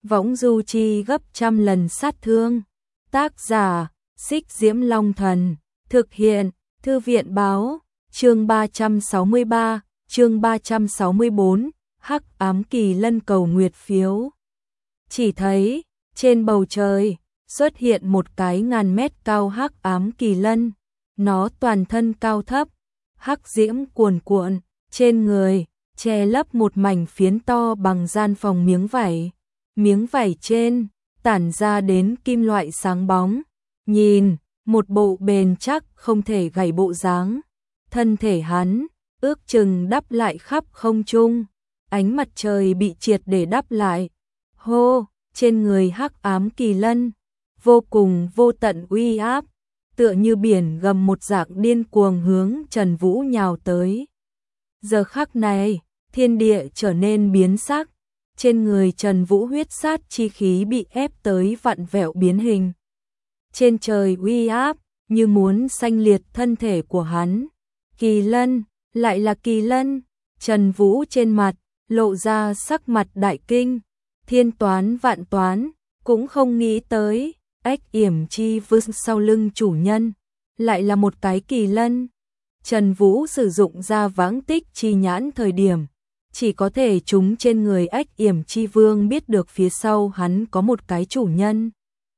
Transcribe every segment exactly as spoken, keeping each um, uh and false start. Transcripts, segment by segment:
võng du chi gấp trăm lần sát thương. Tác giả, Xích Diễm Long Thần, thực hiện, Thư viện Báo, chương ba trăm sáu mươi ba, chương ba trăm sáu mươi bốn, Hắc Ám Kỳ Lân cầu nguyệt phiếu. Chỉ thấy, trên bầu trời, xuất hiện một cái ngàn mét cao Hắc Ám Kỳ Lân, nó toàn thân cao thấp, hắc diễm cuồn cuộn, trên người, che lấp một mảnh phiến to bằng gian phòng miếng vải. Miếng vải trên, tản ra đến kim loại sáng bóng, nhìn, một bộ bền chắc không thể gãy bộ dáng. Thân thể hắn, ước chừng đắp lại khắp không trung, ánh mặt trời bị triệt để đắp lại. Hô, trên người Hắc Ám Kỳ Lân, vô cùng vô tận uy áp, tựa như biển gầm một dạng điên cuồng hướng Trần Vũ nhào tới. Giờ khắc này, thiên địa trở nên biến sắc, trên người Trần Vũ huyết sát chi khí bị ép tới vặn vẹo biến hình. Trên trời uy áp, như muốn xanh liệt thân thể của hắn. Kỳ Lân, lại là Kỳ Lân. Trần Vũ trên mặt, lộ ra sắc mặt đại kinh, thiên toán vạn toán, cũng không nghĩ tới, ách yểm chi vứt sau lưng chủ nhân, lại là một cái Kỳ Lân. Trần Vũ sử dụng ra vãng tích chi nhãn thời điểm, chỉ có thể chúng trên người ách yểm chi vương biết được phía sau hắn có một cái chủ nhân.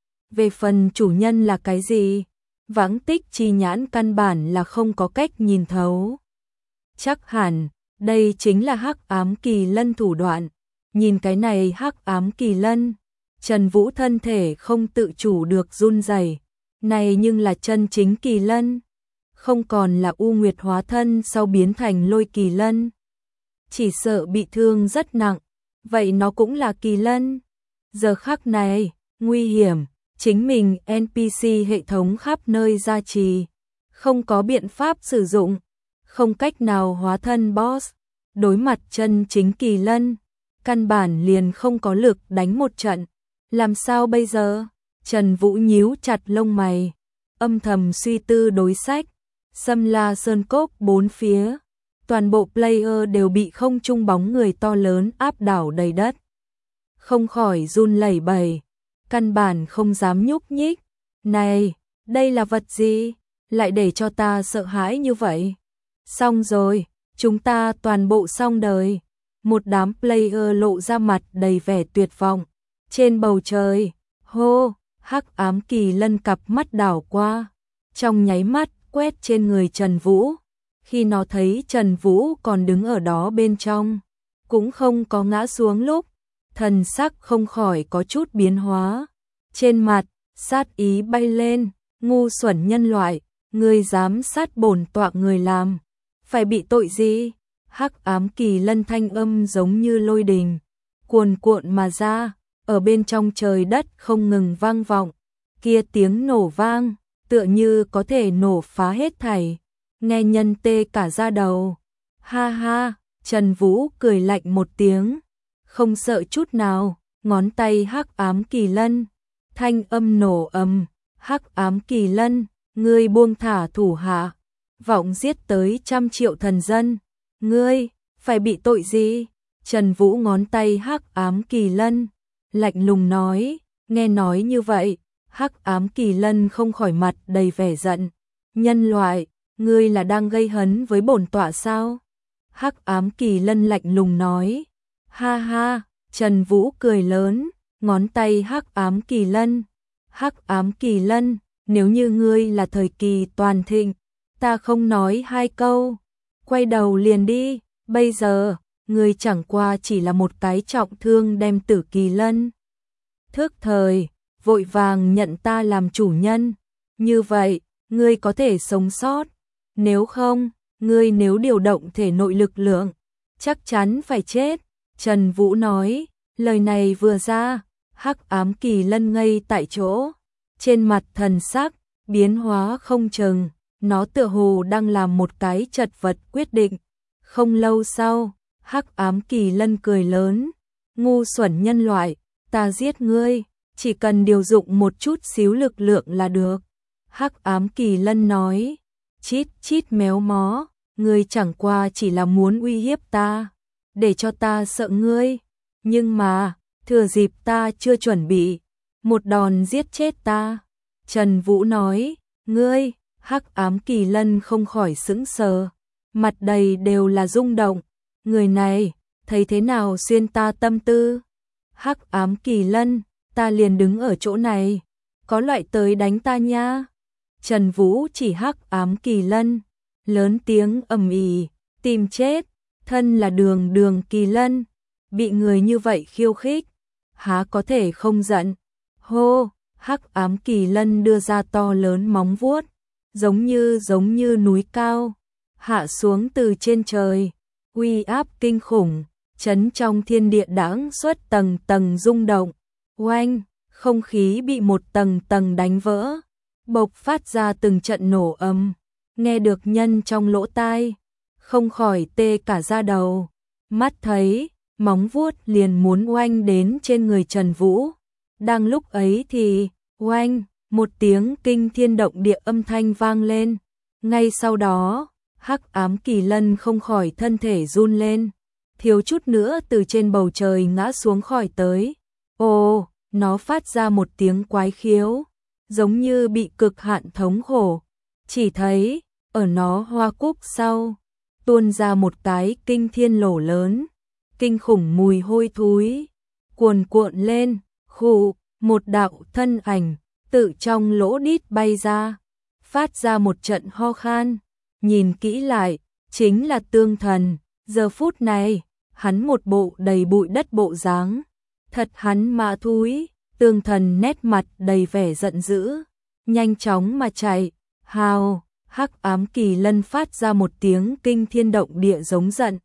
Về phần chủ nhân là cái gì, vãng tích chi nhãn căn bản là không có cách nhìn thấu. Chắc hẳn, đây chính là Hắc Ám Kỳ Lân thủ đoạn. Nhìn cái này Hắc Ám Kỳ Lân, Trần Vũ thân thể không tự chủ được run rẩy. Này nhưng là chân chính Kỳ Lân, không còn là U Nguyệt hóa thân sau biến thành Lôi Kỳ Lân. Chỉ sợ bị thương rất nặng, vậy nó cũng là Kỳ Lân. Giờ khắc này, nguy hiểm, chính mình en pê xê hệ thống khắp nơi gia trì, không có biện pháp sử dụng, không cách nào hóa thân boss, đối mặt chân chính Kỳ Lân, căn bản liền không có lực đánh một trận. Làm sao bây giờ? Trần Vũ nhíu chặt lông mày, âm thầm suy tư đối sách. Xâm La Sơn Cốc bốn phía, toàn bộ player đều bị không trung bóng người to lớn áp đảo đầy đất. Không khỏi run lẩy bẩy, căn bản không dám nhúc nhích. Này, đây là vật gì? Lại để cho ta sợ hãi như vậy? Xong rồi, chúng ta toàn bộ xong đời. Một đám player lộ ra mặt đầy vẻ tuyệt vọng. Trên bầu trời, hô, Hắc Ám Kỳ Lân cặp mắt đảo qua, trong nháy mắt quét trên người Trần Vũ. Khi nó thấy Trần Vũ còn đứng ở đó bên trong, cũng không có ngã xuống lúc, thần sắc không khỏi có chút biến hóa. Trên mặt, sát ý bay lên, ngu xuẩn nhân loại, ngươi dám sát bổn tọa người làm, phải bị tội gì? Hắc Ám Kỳ Lân thanh âm giống như lôi đình, cuồn cuộn mà ra, ở bên trong trời đất không ngừng vang vọng. Kia tiếng nổ vang, tựa như có thể nổ phá hết thảy, nghe nhân tê cả da đầu. Ha ha, Trần Vũ cười lạnh một tiếng, không sợ chút nào, ngón tay Hắc Ám Kỳ Lân, thanh âm nổ ầm, Hắc Ám Kỳ Lân, ngươi buông thả thủ hạ, vọng giết tới trăm triệu thần dân, ngươi phải bị tội gì? Trần Vũ ngón tay Hắc Ám Kỳ Lân, lạnh lùng nói. Nghe nói như vậy, Hắc Ám Kỳ Lân không khỏi mặt đầy vẻ giận. Nhân loại, ngươi là đang gây hấn với bổn tọa sao? Hắc Ám Kỳ Lân lạnh lùng nói. Ha ha, Trần Vũ cười lớn, ngón tay Hắc Ám Kỳ Lân. Hắc Ám Kỳ Lân, nếu như ngươi là thời kỳ toàn thịnh, ta không nói hai câu, quay đầu liền đi. Bây giờ, ngươi chẳng qua chỉ là một cái trọng thương đem tử Kỳ Lân. Thức thời, vội vàng nhận ta làm chủ nhân, như vậy, ngươi có thể sống sót. Nếu không, ngươi nếu điều động thể nội lực lượng, chắc chắn phải chết. Trần Vũ nói, lời này vừa ra, Hắc Ám Kỳ Lân ngây tại chỗ, trên mặt thần sắc biến hóa không chừng, nó tựa hồ đang làm một cái chật vật quyết định. Không lâu sau, Hắc Ám Kỳ Lân cười lớn, ngu xuẩn nhân loại, ta giết ngươi, chỉ cần điều dụng một chút xíu lực lượng là được. Hắc Ám Kỳ Lân nói, chít chít méo mó, ngươi chẳng qua chỉ là muốn uy hiếp ta, để cho ta sợ ngươi, nhưng mà, thừa dịp ta chưa chuẩn bị, một đòn giết chết ta. Trần Vũ nói, ngươi, Hắc Ám Kỳ Lân không khỏi sững sờ, mặt đầy đều là rung động, người này, thấy thế nào xuyên ta tâm tư. Hắc Ám Kỳ Lân, ta liền đứng ở chỗ này, có loại tới đánh ta nha. Trần Vũ chỉ Hắc Ám Kỳ Lân, lớn tiếng ầm ĩ, tìm chết, thân là đường đường Kỳ Lân, bị người như vậy khiêu khích, há có thể không giận. Hô, Hắc Ám Kỳ Lân đưa ra to lớn móng vuốt, giống như giống như núi cao, hạ xuống từ trên trời, uy áp kinh khủng, chấn trong thiên địa đãng xuất tầng tầng rung động. Oanh, không khí bị một tầng tầng đánh vỡ, bộc phát ra từng trận nổ ầm, nghe được nhân trong lỗ tai, không khỏi tê cả da đầu. Mắt thấy, móng vuốt liền muốn oanh đến trên người Trần Vũ. Đang lúc ấy thì, oanh, một tiếng kinh thiên động địa âm thanh vang lên. Ngay sau đó, Hắc Ám Kỳ Lân không khỏi thân thể run lên, thiếu chút nữa từ trên bầu trời ngã xuống khỏi tới. Ồ, nó phát ra một tiếng quái khiếu, giống như bị cực hạn thống khổ. Chỉ thấy, ở nó hoa cúc sau, tuôn ra một cái kinh thiên lỗ lớn, kinh khủng mùi hôi thối, cuồn cuộn lên, khụ, một đạo thân ảnh, tự trong lỗ đít bay ra, phát ra một trận ho khan. Nhìn kỹ lại, chính là Tương Thần, giờ phút này, hắn một bộ đầy bụi đất bộ dáng, thật hắn mà thúi. Tương Thần nét mặt đầy vẻ giận dữ, nhanh chóng mà chạy, hào, Hắc Ám Kỳ Lân phát ra một tiếng kinh thiên động địa giống giận.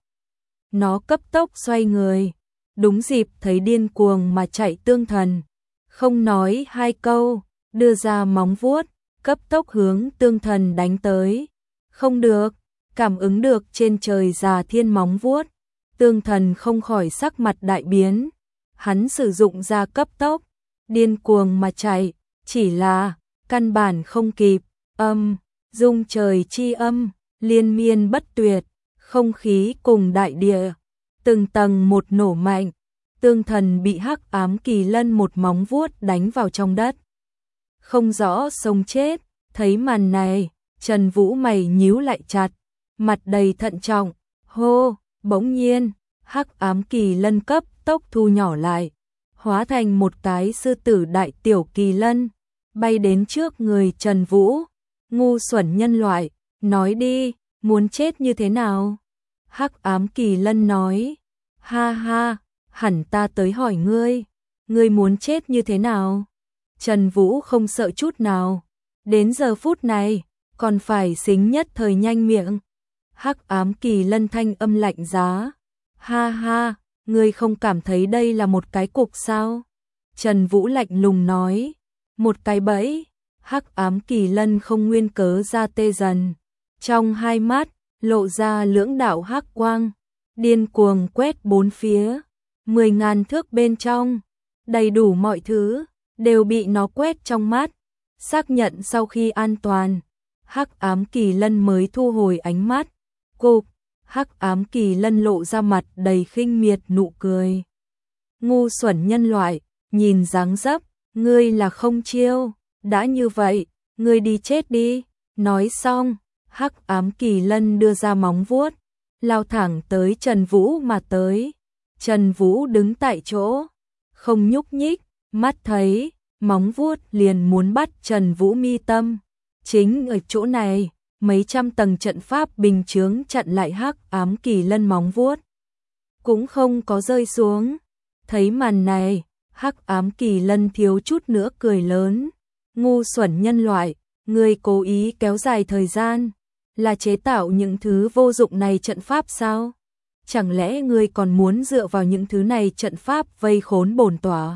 Nó cấp tốc xoay người, đúng dịp thấy điên cuồng mà chạy Tương Thần, không nói hai câu, đưa ra móng vuốt, cấp tốc hướng Tương Thần đánh tới. Không được, cảm ứng được trên trời già thiên móng vuốt, Tương Thần không khỏi sắc mặt đại biến, hắn sử dụng ra cấp tốc, điên cuồng mà chạy, chỉ là căn bản không kịp. Âm, rung trời chi âm, liên miên bất tuyệt, không khí cùng đại địa, từng tầng một nổ mạnh. Tương Thần bị Hắc Ám Kỳ Lân một móng vuốt đánh vào trong đất, không rõ sống chết. Thấy màn này, Trần Vũ mày nhíu lại chặt, mặt đầy thận trọng. Hô, bỗng nhiên, Hắc Ám Kỳ Lân cấp tốc thu nhỏ lại, hóa thành một cái sư tử đại tiểu kỳ lân, bay đến trước người Trần Vũ. Ngu xuẩn nhân loại, nói đi, muốn chết như thế nào? Hắc Ám Kỳ Lân nói, ha ha, hẳn ta tới hỏi ngươi, ngươi muốn chết như thế nào? Trần Vũ không sợ chút nào, đến giờ phút này, còn phải xính nhất thời nhanh miệng. Hắc Ám Kỳ Lân thanh âm lạnh giá, ha ha, ngươi không cảm thấy đây là một cái cục sao? Trần Vũ lạnh lùng nói, một cái bẫy. Hắc Ám Kỳ Lân không nguyên cớ ra tê dần, trong hai mắt lộ ra lưỡng đạo hắc quang, điên cuồng quét bốn phía, mười ngàn thước bên trong, đầy đủ mọi thứ đều bị nó quét trong mắt. Xác nhận sau khi an toàn, Hắc Ám Kỳ Lân mới thu hồi ánh mắt. Cục, Hắc Ám Kỳ Lân lộ ra mặt đầy khinh miệt nụ cười. Ngu xuẩn nhân loại, nhìn dáng dấp, ngươi là không chiêu. Đã như vậy, ngươi đi chết đi. Nói xong, Hắc Ám Kỳ Lân đưa ra móng vuốt, lao thẳng tới Trần Vũ mà tới. Trần Vũ đứng tại chỗ, không nhúc nhích, mắt thấy, móng vuốt liền muốn bắt Trần Vũ mi tâm. Chính ở chỗ này, mấy trăm tầng trận pháp bình chướng chặn lại Hắc Ám Kỳ Lân móng vuốt, cũng không có rơi xuống. Thấy màn này, Hắc Ám Kỳ Lân thiếu chút nữa cười lớn. Ngu xuẩn nhân loại, ngươi cố ý kéo dài thời gian, là chế tạo những thứ vô dụng này trận pháp sao? Chẳng lẽ ngươi còn muốn dựa vào những thứ này trận pháp vây khốn bổn tọa?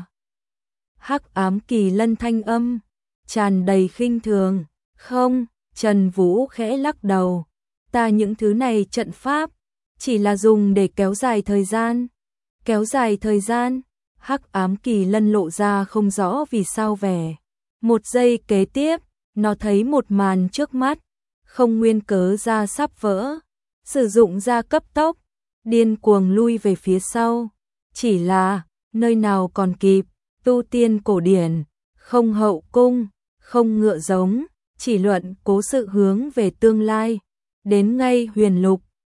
Hắc Ám Kỳ Lân thanh âm tràn đầy khinh thường. Không, Trần Vũ khẽ lắc đầu, ta những thứ này trận pháp chỉ là dùng để kéo dài thời gian. Kéo dài thời gian? Hắc Ám Kỳ Lân lộ ra không rõ vì sao vẻ. Một giây kế tiếp, nó thấy một màn trước mắt, không nguyên cớ ra sắp vỡ, sử dụng ra cấp tốc, điên cuồng lui về phía sau. Chỉ là, nơi nào còn kịp, tu tiên cổ điển, không hậu cung, không ngựa giống, chỉ luận cố sự hướng về tương lai. Đến ngay huyền lục,